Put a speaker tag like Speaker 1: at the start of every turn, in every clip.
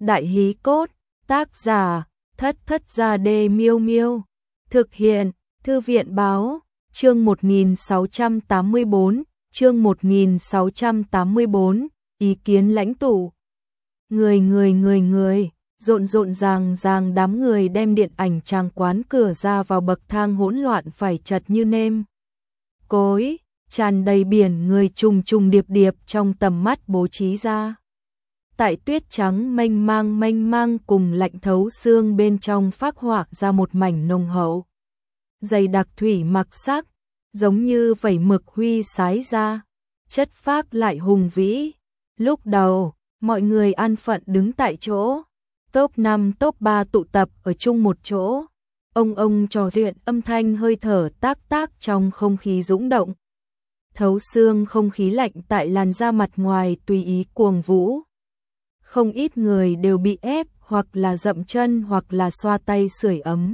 Speaker 1: Đại hí cốt, tác giả, Thất Thất Gia Đê Miêu Miêu. Thực hiện, Thư viện báo, chương 1684, chương 1684, ý kiến lãnh tụ. Người, rộn ràng đám người đem điện ảnh tràng quán cửa ra vào bậc thang hỗn loạn phải chật như nêm cối, tràn đầy biển người trùng điệp trong tầm mắt bố trí ra. Tại tuyết trắng mênh mang cùng lạnh thấu xương bên trong phác họa ra một mảnh nồng hậu, dày đặc thủy mặc sắc, giống như vẩy mực huy sái ra, chất phác lại hùng vĩ. Lúc đầu, mọi người an phận đứng tại chỗ, top 5 top 3 tụ tập ở chung một chỗ. Ông trò chuyện, âm thanh hơi thở tác trong không khí dũng động. Thấu xương không khí lạnh tại làn da mặt ngoài tùy ý cuồng vũ. Không ít người đều bị ép hoặc là dậm chân hoặc là xoa tay sưởi ấm.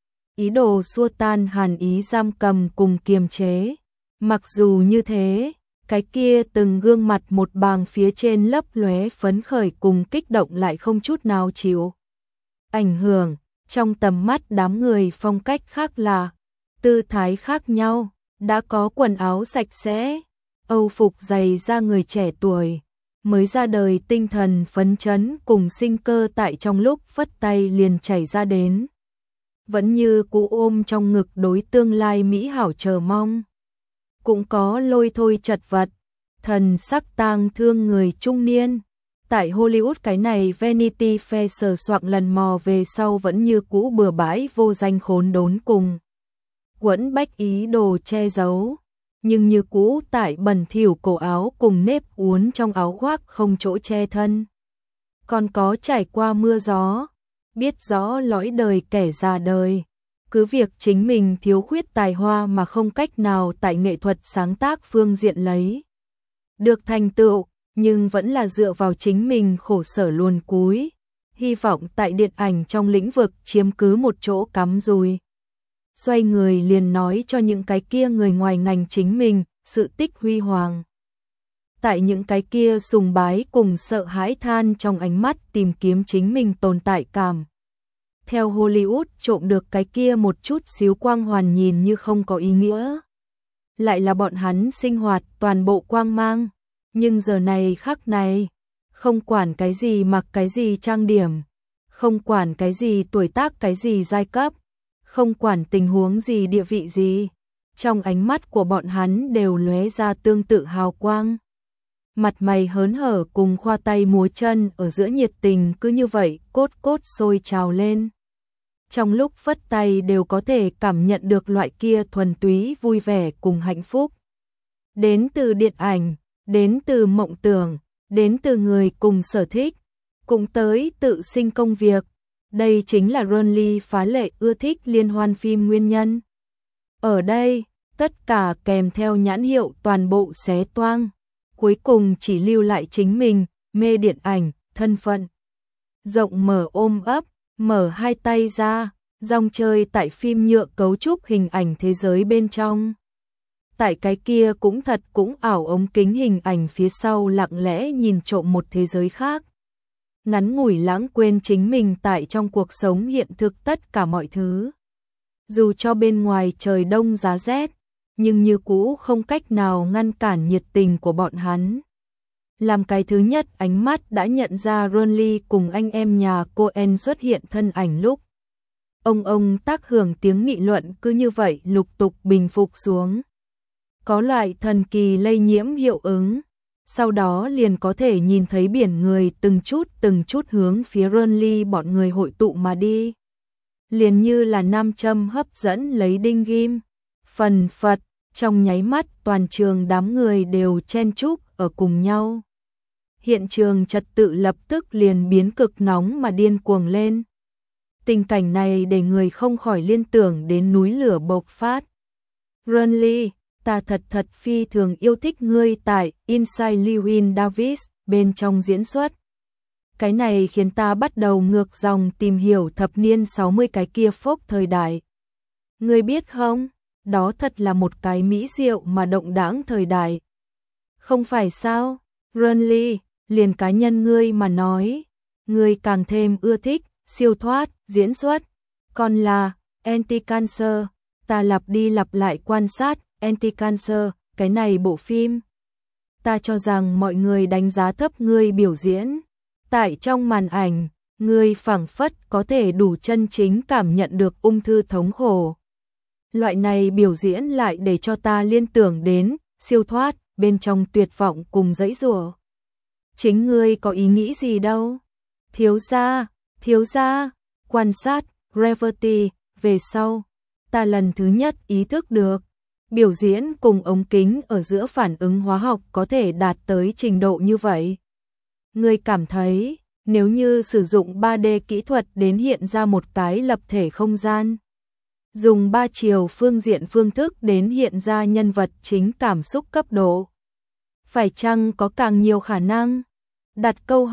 Speaker 1: Ý đồ xua tan hàn ý giam cầm cùng kiềm chế. Mặc dù như thế, cái kia từng gương mặt một bàng phía trên lấp lóe phấn khởi cùng kích động lại không chút nào chịu ảnh hưởng. Trong tầm mắt đám người phong cách khác lạ, tư thái khác nhau, đã có quần áo sạch sẽ, âu phục dày da người trẻ tuổi, mới ra đời tinh thần phấn chấn cùng sinh cơ tại trong lúc phất tay liền chảy ra đến. Vẫn như cũ ôm trong ngực đối tương lai mỹ hảo chờ mong. Cũng có lôi thôi chật vật, thần sắc tang thương người trung niên. Tại Hollywood cái này Vanity Fair sờ soạng lần mò về sau vẫn như cũ bừa bãi vô danh khốn đốn cùng quẫn bách ý đồ che giấu, nhưng như cũ tại bẩn thỉu cổ áo cùng nếp uốn trong áo khoác không chỗ che thân. Còn có trải qua mưa gió, biết rõ lõi đời kẻ già đời, cứ việc chính mình thiếu khuyết tài hoa mà không cách nào tại nghệ thuật sáng tác phương diện lấy được thành tựu, nhưng vẫn là dựa vào chính mình khổ sở luồn cúi, hy vọng tại điện ảnh trong lĩnh vực chiếm cứ một chỗ cắm rùi. Xoay người liền nói cho những cái kia người ngoài ngành chính mình, sự tích huy hoàng. Tại những cái kia sùng bái cùng sợ hãi than trong ánh mắt tìm kiếm chính mình tồn tại cảm. Theo Hollywood trộm được cái kia một chút xíu quang hoàn nhìn như không có ý nghĩa. Lại là bọn hắn sinh hoạt toàn bộ quang mang. Nhưng giờ này khắc này, không quản cái gì mặc cái gì trang điểm, không quản cái gì tuổi tác cái gì giai cấp, không quản tình huống gì địa vị gì, trong ánh mắt của bọn hắn đều lóe ra tương tự hào quang. Mặt mày hớn hở cùng khoa tay múa chân ở giữa nhiệt tình cứ như vậy cốt sôi trào lên. Trong lúc phất tay đều có thể cảm nhận được loại kia thuần túy vui vẻ cùng hạnh phúc. Đến từ điện ảnh, đến từ mộng tưởng, đến từ người cùng sở thích, cũng tới tự sinh công việc. Đây chính là Ron Lee phá lệ ưa thích liên hoan phim nguyên nhân. Ở đây, tất cả kèm theo nhãn hiệu toàn bộ xé toang. Cuối cùng chỉ lưu lại chính mình, mê điện ảnh, thân phận. Rộng mở ôm ấp, mở hai tay ra, rong chơi tại phim nhựa cấu trúc hình ảnh thế giới bên trong. Tại cái kia cũng thật cũng ảo ống kính hình ảnh phía sau lặng lẽ nhìn trộm một thế giới khác. Ngắn ngủi lãng quên chính mình tại trong cuộc sống hiện thực tất cả mọi thứ. Dù cho bên ngoài trời đông giá rét, nhưng như cũ không cách nào ngăn cản nhiệt tình của bọn hắn. Làm cái thứ nhất ánh mắt đã nhận ra Ron Lee cùng anh em nhà Coen xuất hiện thân ảnh lúc. Ông tác hưởng tiếng nghị luận cứ như vậy lục tục bình phục xuống. Có loại thần kỳ lây nhiễm hiệu ứng, sau đó liền có thể nhìn thấy biển người từng chút hướng phía Ron Lee bọn người hội tụ mà đi. Liền như là nam châm hấp dẫn lấy đinh ghim, phần phật, trong nháy mắt toàn trường đám người đều chen chúc ở cùng nhau. Hiện trường trật tự lập tức liền biến cực nóng mà điên cuồng lên. Tình cảnh này để người không khỏi liên tưởng đến núi lửa bộc phát. Ron Lee, ta thật phi thường yêu thích ngươi tại Inside Llewyn Davis bên trong diễn xuất. Cái này khiến ta bắt đầu ngược dòng tìm hiểu thập niên 60 cái kia phốc thời đại. Ngươi biết không, đó thật là một cái mỹ diệu mà động đãng thời đại. Không phải sao, Ron Lee, liền cá nhân ngươi mà nói, ngươi càng thêm ưa thích, siêu thoát, diễn xuất, còn là Anti-Cancer. Ta lặp đi lặp lại quan sát Anti-Cancer, cái này bộ phim. Ta cho rằng mọi người đánh giá thấp ngươi biểu diễn. Tại trong màn ảnh, ngươi phảng phất có thể đủ chân chính cảm nhận được ung thư thống khổ. Loại này biểu diễn lại để cho ta liên tưởng đến siêu thoát, bên trong tuyệt vọng cùng giãy giụa. Chính ngươi có ý nghĩ gì đâu? Thiếu gia, quan sát Gravity về sau, ta lần thứ nhất ý thức được, biểu diễn cùng ống kính ở giữa phản ứng hóa học có thể đạt tới trình độ như vậy. Ngươi cảm thấy, nếu như sử dụng 3D kỹ thuật đến hiện ra một cái lập thể không gian, dùng 3 chiều phương diện phương thức đến hiện ra nhân vật chính cảm xúc cấp độ, phải chăng có càng nhiều khả năng? Đặt câu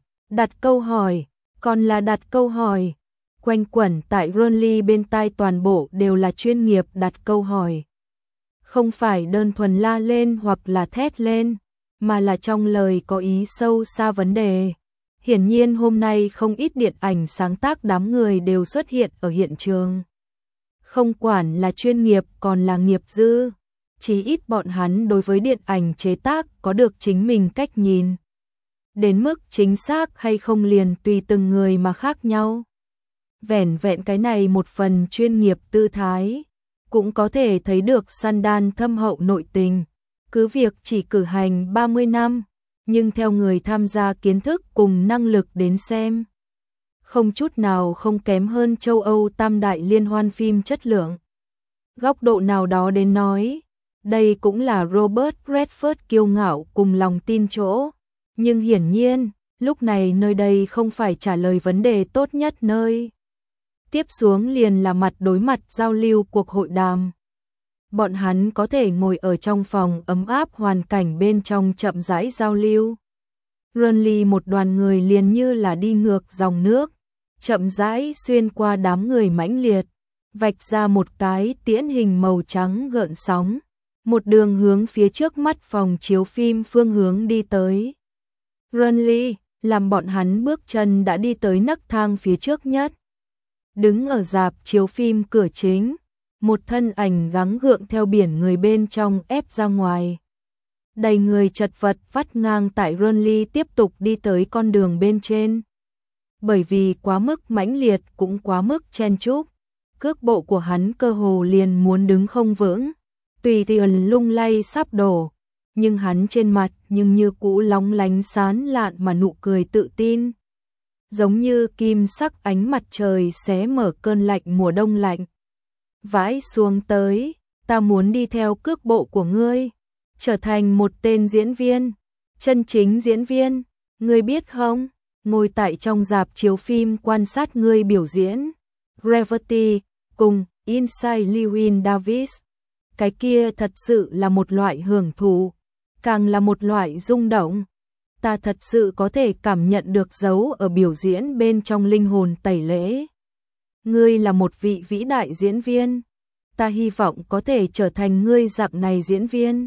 Speaker 1: hỏi, còn là đặt câu hỏi. Quanh quẩn tại Ronly bên tai toàn bộ đều là chuyên nghiệp đặt câu hỏi. Không phải đơn thuần la lên hoặc là thét lên, mà là trong lời có ý sâu xa vấn đề. Hiển nhiên hôm nay không ít điện ảnh sáng tác đám người đều xuất hiện ở hiện trường. Không quản là chuyên nghiệp còn là nghiệp dư, chí ít bọn hắn đối với điện ảnh chế tác có được chính mình cách nhìn. Đến mức chính xác hay không liền tùy từng người mà khác nhau. Vẻn vẹn cái này một phần chuyên nghiệp tư thái, cũng có thể thấy được Sundance thâm hậu nội tình. Cứ việc chỉ cử hành 30 năm, nhưng theo người tham gia kiến thức cùng năng lực đến xem, không chút nào không kém hơn châu Âu tam đại liên hoan phim chất lượng. Góc độ nào đó đến nói, đây cũng là Robert Redford kiêu ngạo cùng lòng tin chỗ. Nhưng hiển nhiên, lúc này nơi đây không phải trả lời vấn đề tốt nhất nơi. Tiếp xuống liền là mặt đối mặt giao lưu cuộc hội đàm. Bọn hắn có thể ngồi ở trong phòng ấm áp hoàn cảnh bên trong chậm rãi giao lưu. Ronly một đoàn người liền như là đi ngược dòng nước, chậm rãi xuyên qua đám người mãnh liệt, vạch ra một cái tiễn hình màu trắng gợn sóng, một đường hướng phía trước mắt phòng chiếu phim phương hướng đi tới. Ronly làm bọn hắn bước chân đã đi tới nấc thang phía trước nhất. Đứng ở rạp chiếu phim cửa chính, một thân ảnh gắng gượng theo biển người bên trong ép ra ngoài. Đầy người chật vật vắt ngang tại Ronly tiếp tục đi tới con đường bên trên. Bởi vì quá mức mãnh liệt cũng quá mức chen chúc, cước bộ của hắn cơ hồ liền muốn đứng không vững, tùy tiện lung lay sắp đổ. Nhưng hắn trên mặt nhưng như cũ lóng lánh sán lạn mà nụ cười tự tin. Giống như kim sắc ánh mặt trời xé mở cơn lạnh mùa đông lạnh. Vãi xuống tới, ta muốn đi theo cước bộ của ngươi, trở thành một tên diễn viên, chân chính diễn viên, ngươi biết không? Ngồi tại trong rạp chiếu phim quan sát ngươi biểu diễn, Gravity, cùng Inside Llewyn Davis. Cái kia thật sự là một loại hưởng thụ, càng là một loại rung động. Ta thật sự có thể cảm nhận được dấu ở biểu diễn bên trong linh hồn tẩy lễ. Ngươi là một vị vĩ đại diễn viên. Ta hy vọng có thể trở thành ngươi dạng này diễn viên.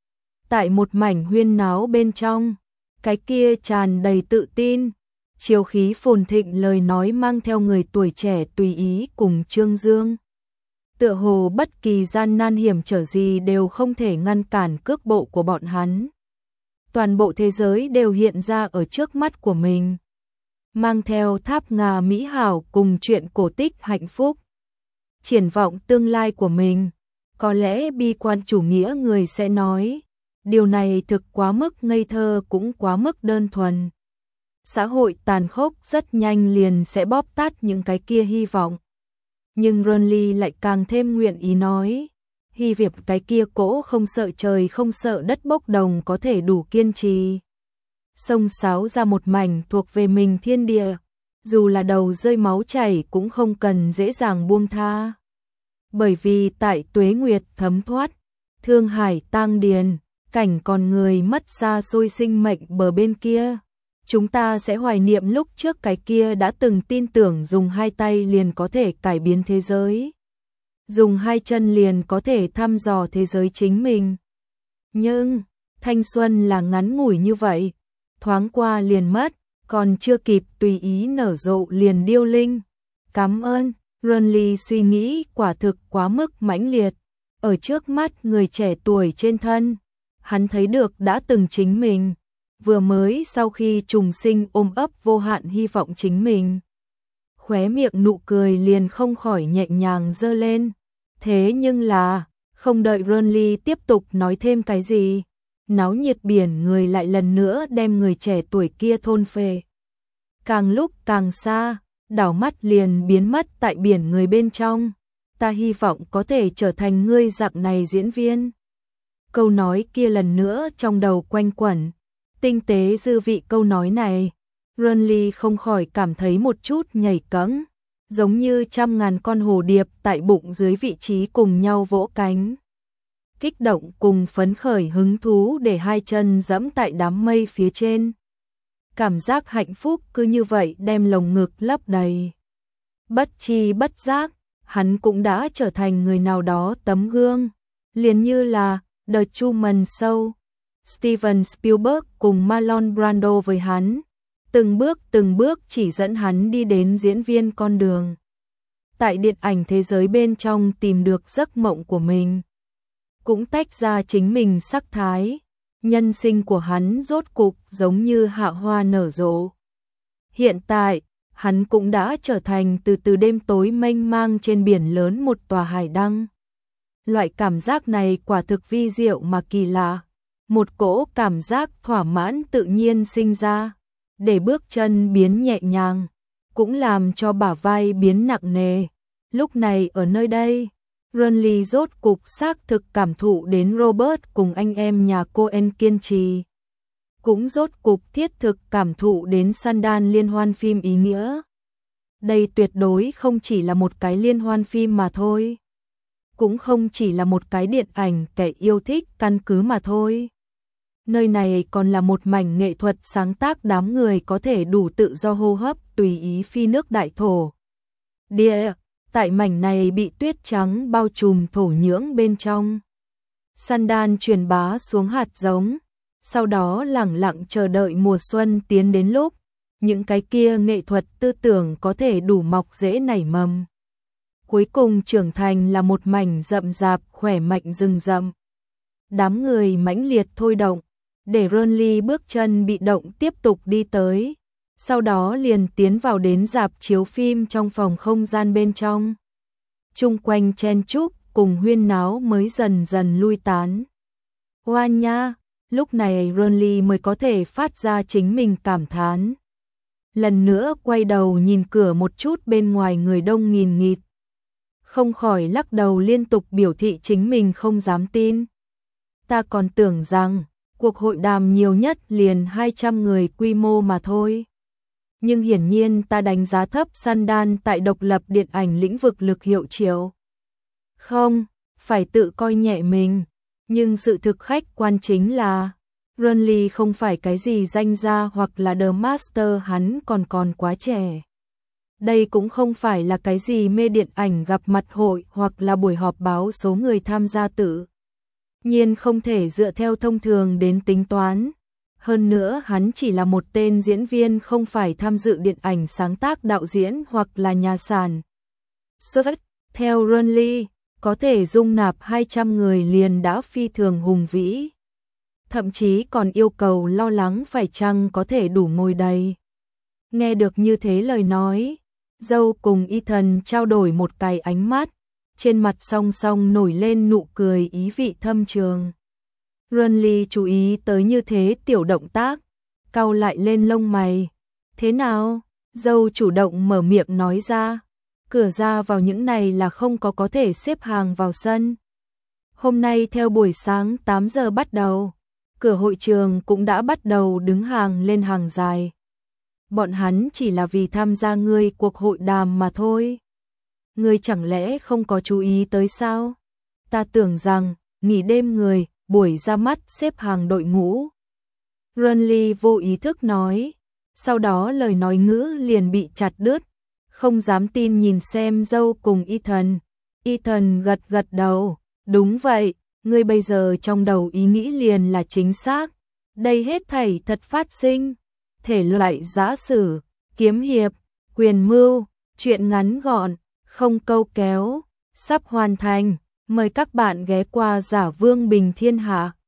Speaker 1: Tại một mảnh huyên náo bên trong, cái kia tràn đầy tự tin, chiếu khí phồn thịnh lời nói mang theo người tuổi trẻ tùy ý cùng trương dương. Tựa hồ bất kỳ gian nan hiểm trở gì đều không thể ngăn cản cước bộ của bọn hắn. Toàn bộ thế giới đều hiện ra ở trước mắt của mình. Mang theo tháp ngà mỹ hảo cùng chuyện cổ tích hạnh phúc. Triển vọng tương lai của mình. Có lẽ bi quan chủ nghĩa người sẽ nói, điều này thực quá mức ngây thơ cũng quá mức đơn thuần. Xã hội tàn khốc rất nhanh liền sẽ bóp tát những cái kia hy vọng. Nhưng Ronly lại càng thêm nguyện ý nói, hy vọng cái kia cỗ không sợ trời không sợ đất bốc đồng có thể đủ kiên trì. Sông sáo ra một mảnh thuộc về mình thiên địa, dù là đầu rơi máu chảy cũng không cần dễ dàng buông tha. Bởi vì tại tuế nguyệt thấm thoát, thương hải tang điền, cảnh còn người mất xa xôi sinh mệnh bờ bên kia. Chúng ta sẽ hoài niệm lúc trước cái kia đã từng tin tưởng dùng hai tay liền có thể cải biến thế giới. Dùng hai chân liền có thể thăm dò thế giới chính mình. Nhưng, thanh xuân là ngắn ngủi như vậy, thoáng qua liền mất, còn chưa kịp tùy ý nở rộ liền điêu linh. Cảm ơn, Renly suy nghĩ quả thực quá mức mãnh liệt. Ở trước mắt người trẻ tuổi trên thân, hắn thấy được đã từng chính mình, vừa mới sau khi trùng sinh ôm ấp vô hạn hy vọng chính mình. Khóe miệng nụ cười liền không khỏi nhẹ nhàng giơ lên. Thế nhưng là, không đợi Renly tiếp tục nói thêm cái gì, náo nhiệt biển người lại lần nữa đem người trẻ tuổi kia thôn phệ. Càng lúc càng xa, đảo mắt liền biến mất tại biển người bên trong. Ta hy vọng có thể trở thành ngươi dạng này diễn viên. Câu nói kia lần nữa trong đầu quanh quẩn. Tinh tế dư vị câu nói này, Renly không khỏi cảm thấy một chút nhảy cẫng, giống như trăm ngàn con hồ điệp tại bụng dưới vị trí cùng nhau vỗ cánh. Kích động cùng phấn khởi hứng thú để hai chân giẫm tại đám mây phía trên. Cảm giác hạnh phúc cứ như vậy đem lồng ngực lấp đầy. Bất chi bất giác, hắn cũng đã trở thành người nào đó tấm gương, liền như là The Truman Show, Steven Spielberg cùng Marlon Brando với hắn, từng bước chỉ dẫn hắn đi đến diễn viên con đường. Tại điện ảnh thế giới bên trong tìm được giấc mộng của mình, cũng tách ra chính mình sắc thái, nhân sinh của hắn rốt cục giống như hạ hoa nở rộ. Hiện tại, hắn cũng đã trở thành từ đêm tối mênh mang trên biển lớn một tòa hải đăng. Loại cảm giác này quả thực vi diệu mà kỳ lạ, một cỗ cảm giác thỏa mãn tự nhiên sinh ra, để bước chân biến nhẹ nhàng, cũng làm cho bả vai biến nặng nề. Lúc này ở nơi đây, Renly rốt cục xác thực cảm thụ đến Robert cùng anh em nhà Coen kiên trì. Cũng rốt cục thiết thực cảm thụ đến Sundance liên hoan phim ý nghĩa. Đây tuyệt đối không chỉ là một cái liên hoan phim mà thôi. Cũng không chỉ là một cái điện ảnh kẻ yêu thích căn cứ mà thôi. Nơi này còn là một mảnh nghệ thuật sáng tác đám người có thể đủ tự do hô hấp tùy ý phi nước đại thổ. Địa, tại mảnh này bị tuyết trắng bao trùm thổ nhưỡng bên trong. Sundance truyền bá xuống hạt giống, sau đó lẳng lặng chờ đợi mùa xuân tiến đến lúc những cái kia nghệ thuật tư tưởng có thể đủ mọc rễ nảy mầm. Cuối cùng trưởng thành là một mảnh rậm rạp khỏe mạnh rừng rậm. Đám người mãnh liệt thôi động, để Renly bước chân bị động tiếp tục đi tới, sau đó liền tiến vào đến rạp chiếu phim trong phòng không gian bên trong. Chung quanh chen chúc cùng huyên náo mới dần dần lui tán. Hoa nha, lúc này Renly mới có thể phát ra chính mình cảm thán. Lần nữa quay đầu nhìn cửa một chút bên ngoài người đông nghìn nghịt. Không khỏi lắc đầu liên tục biểu thị chính mình không dám tin. Ta còn tưởng rằng cuộc hội đàm nhiều nhất liền 200 người quy mô mà thôi. Nhưng hiển nhiên ta đánh giá thấp Sundance tại độc lập điện ảnh lĩnh vực lực hiệu triệu. Không, phải tự coi nhẹ mình, nhưng sự thực khách quan chính là Renly không phải cái gì danh gia hoặc là The Master, hắn còn quá trẻ. Đây cũng không phải là cái gì mê điện ảnh gặp mặt hội hoặc là buổi họp báo số người tham gia tự nhiên không thể dựa theo thông thường đến tính toán. Hơn nữa hắn chỉ là một tên diễn viên không phải tham dự điện ảnh sáng tác đạo diễn hoặc là nhà sản xuất. Theo Renly, có thể dung nạp 200 người liền đã phi thường hùng vĩ. Thậm chí còn yêu cầu lo lắng phải chăng có thể đủ ngồi đầy. Nghe được như thế lời nói, Dâu cùng Ethan trao đổi một cái ánh mắt, trên mặt song song nổi lên nụ cười ý vị thâm trường. Renly chú ý tới như thế tiểu động tác, cau lại lên lông mày. Thế nào? Dâu chủ động mở miệng nói ra. Cửa ra vào những này là không có thể xếp hàng vào sân. Hôm nay theo buổi sáng 8 giờ bắt đầu, cửa hội trường cũng đã bắt đầu đứng hàng lên hàng dài. Bọn hắn chỉ là vì tham gia ngươi cuộc hội đàm mà thôi. Ngươi chẳng lẽ không có chú ý tới sao? Ta tưởng rằng, nghỉ đêm người, buổi ra mắt xếp hàng đội ngũ. Renly vô ý thức nói, sau đó lời nói ngữ liền bị chặt đứt, không dám tin nhìn xem Dâu cùng Ethan. Ethan gật đầu, đúng vậy, ngươi bây giờ trong đầu ý nghĩ liền là chính xác, đây hết thảy thật phát sinh. thể loại giã sử, kiếm hiệp, quyền mưu, truyện ngắn gọn, không câu kéo, sắp hoàn thành. Mời các bạn ghé qua Giả Vương Bình Thiên Hạ.